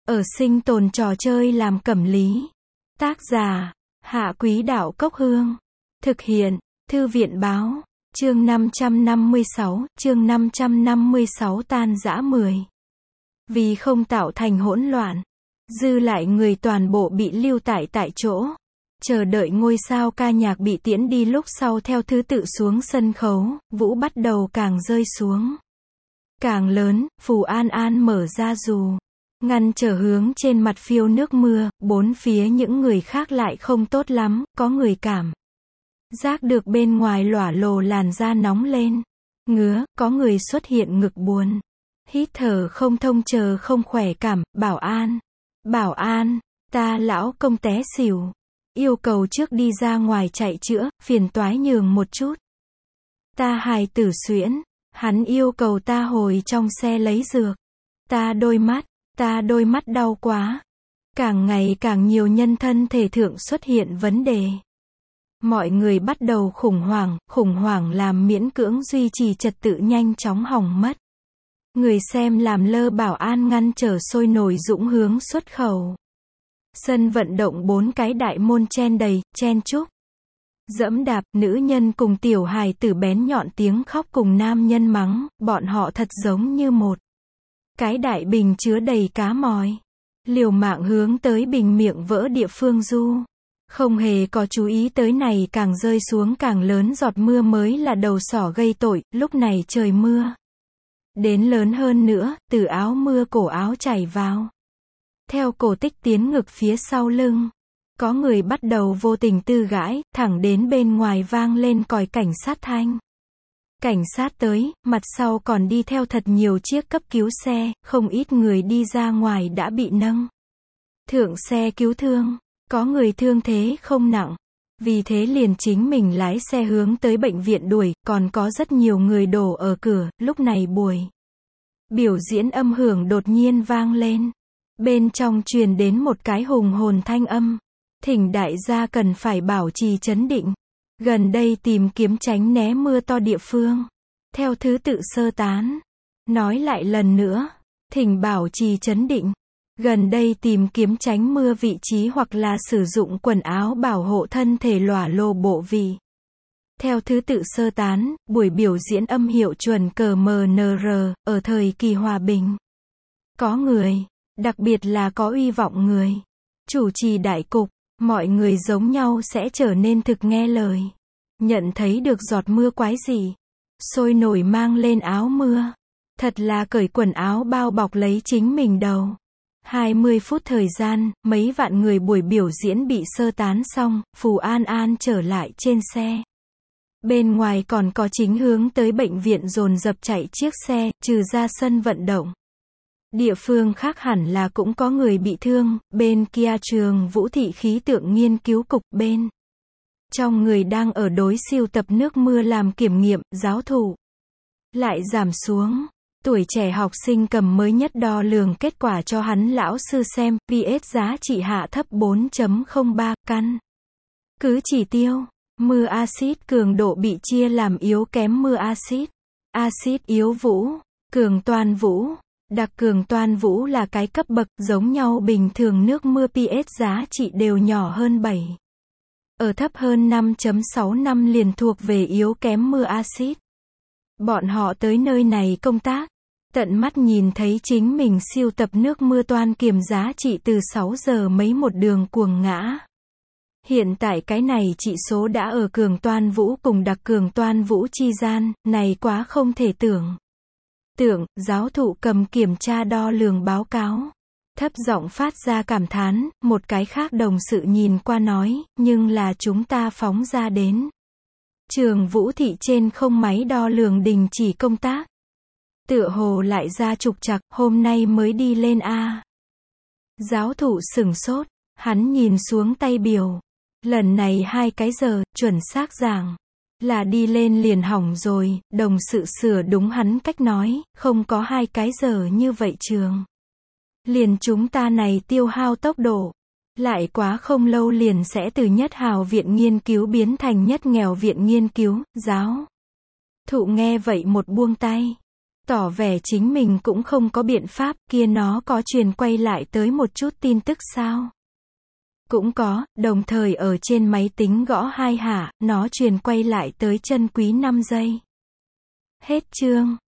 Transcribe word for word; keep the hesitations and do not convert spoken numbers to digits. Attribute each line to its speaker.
Speaker 1: Ở sinh tồn trò chơi làm cẩm lý. Tác giả, Hạ Quý Đạo Cốc Hương. Thực hiện, Thư viện Báo. Chương năm trăm năm mươi sáu, chương năm trăm năm mươi sáu tan rã mười. Vì không tạo thành hỗn loạn, dư lại người toàn bộ bị lưu tại tại chỗ. Chờ đợi ngôi sao ca nhạc bị tiễn đi lúc sau theo thứ tự xuống sân khấu, vũ bắt đầu càng rơi xuống. Càng lớn, Phù An An mở ra dù. Ngăn trở hướng trên mặt phiêu nước mưa, bốn phía những người khác lại không tốt lắm, có người cảm giác được bên ngoài lỏa lồ làn da nóng lên, ngứa, có người xuất hiện ngực buồn, hít thở không thông chờ không khỏe cảm, bảo an, bảo an, ta lão công té xỉu, yêu cầu trước đi ra ngoài chạy chữa, phiền toái nhường một chút. Ta hài tử xuyễn, hắn yêu cầu ta hồi trong xe lấy dược, ta đôi mắt, ta đôi mắt đau quá. Càng ngày càng nhiều nhân thân thể thượng xuất hiện vấn đề. Mọi người bắt đầu khủng hoảng, khủng hoảng làm miễn cưỡng duy trì trật tự nhanh chóng hỏng mất. Người xem làm lơ bảo an ngăn trở sôi nổi dũng hướng xuất khẩu. Sân vận động bốn cái đại môn chen đầy, chen chúc. Dẫm đạp, nữ nhân cùng tiểu hài tử bén nhọn tiếng khóc cùng nam nhân mắng, bọn họ thật giống như một cái đại bình chứa đầy cá mòi. Liều mạng hướng tới bình miệng vỡ địa phương du. Không hề có chú ý tới này càng rơi xuống càng lớn giọt mưa mới là đầu sỏ gây tội, lúc này trời mưa. Đến lớn hơn nữa, từ áo mưa cổ áo chảy vào. Theo cổ tích tiến ngực phía sau lưng. Có người bắt đầu vô tình tư gãi, thẳng đến bên ngoài vang lên còi cảnh sát thanh. Cảnh sát tới, mặt sau còn đi theo thật nhiều chiếc cấp cứu xe, không ít người đi ra ngoài đã bị nâng thượng xe cứu thương, có người thương thế không nặng, vì thế liền chính mình lái xe hướng tới bệnh viện đuổi, còn có rất nhiều người đổ ở cửa, lúc này buổi biểu diễn âm hưởng đột nhiên vang lên, bên trong truyền đến một cái hùng hồn thanh âm, thỉnh đại gia cần phải bảo trì trấn định. Gần đây tìm kiếm tránh né mưa to địa phương. Theo thứ tự sơ tán. Nói lại lần nữa. Thỉnh bảo trì trấn định. Gần đây tìm kiếm tránh mưa vị trí hoặc là sử dụng quần áo bảo hộ thân thể lỏa lồ bộ vị. Theo thứ tự sơ tán, buổi biểu diễn âm hiệu chuẩn cờ em en rờ, ở thời kỳ hòa bình. Có người, đặc biệt là có uy vọng người. Chủ trì đại cục. Mọi người giống nhau sẽ trở nên thực nghe lời. Nhận thấy được giọt mưa quái gì. Sôi nổi mang lên áo mưa. Thật là cởi quần áo bao bọc lấy chính mình đầu. hai mươi phút thời gian, mấy vạn người buổi biểu diễn bị sơ tán xong, Phù An An trở lại trên xe. Bên ngoài còn có chính hướng tới bệnh viện dồn dập chạy chiếc xe, trừ ra sân vận động. Địa phương khác hẳn là cũng có người bị thương, bên kia trường Vũ Thị khí tượng nghiên cứu cục bên. Trong người đang ở đối siêu tập nước mưa làm kiểm nghiệm, giáo thụ lại giảm xuống. Tuổi trẻ học sinh cầm mới nhất đo lường kết quả cho hắn lão sư xem, pH giá trị hạ thấp bốn phẩy không ba, căn. Cứ chỉ tiêu, mưa axit cường độ bị chia làm yếu kém mưa axit, axit yếu vũ, cường toan vũ. Đặc cường toan vũ là cái cấp bậc, giống nhau bình thường nước mưa pH giá trị đều nhỏ hơn bảy. Ở thấp hơn năm phẩy sáu năm liền thuộc về yếu kém mưa axit. Bọn họ tới nơi này công tác, tận mắt nhìn thấy chính mình siêu tập nước mưa toan kiểm giá trị từ sáu giờ mấy một đường cuồng ngã. Hiện tại cái này trị số đã ở cường toan vũ cùng đặc cường toan vũ chi gian, này quá không thể tưởng. Tưởng, giáo thụ cầm kiểm tra đo lường báo cáo. Thấp giọng phát ra cảm thán, một cái khác đồng sự nhìn qua nói, nhưng là chúng ta phóng ra đến. Trường Vũ Thị trên không máy đo lường đình chỉ công tác. Tựa hồ lại ra trục trặc, hôm nay mới đi lên A. Giáo thụ sửng sốt, hắn nhìn xuống tay biểu. Lần này hai cái giờ, chuẩn xác giảng. Là đi lên liền hỏng rồi, đồng sự sửa đúng hắn cách nói, không có hai cái giờ như vậy trường. Liền chúng ta này tiêu hao tốc độ. Lại quá không lâu liền sẽ từ nhất hào viện nghiên cứu biến thành nhất nghèo viện nghiên cứu, giáo. Thụ nghe vậy một buông tay. Tỏ vẻ chính mình cũng không có biện pháp, kia nó có truyền quay lại tới một chút tin tức sao? Cũng có, đồng thời ở trên máy tính gõ hai hạ, nó truyền quay lại tới chân quý năm giây. Hết chương.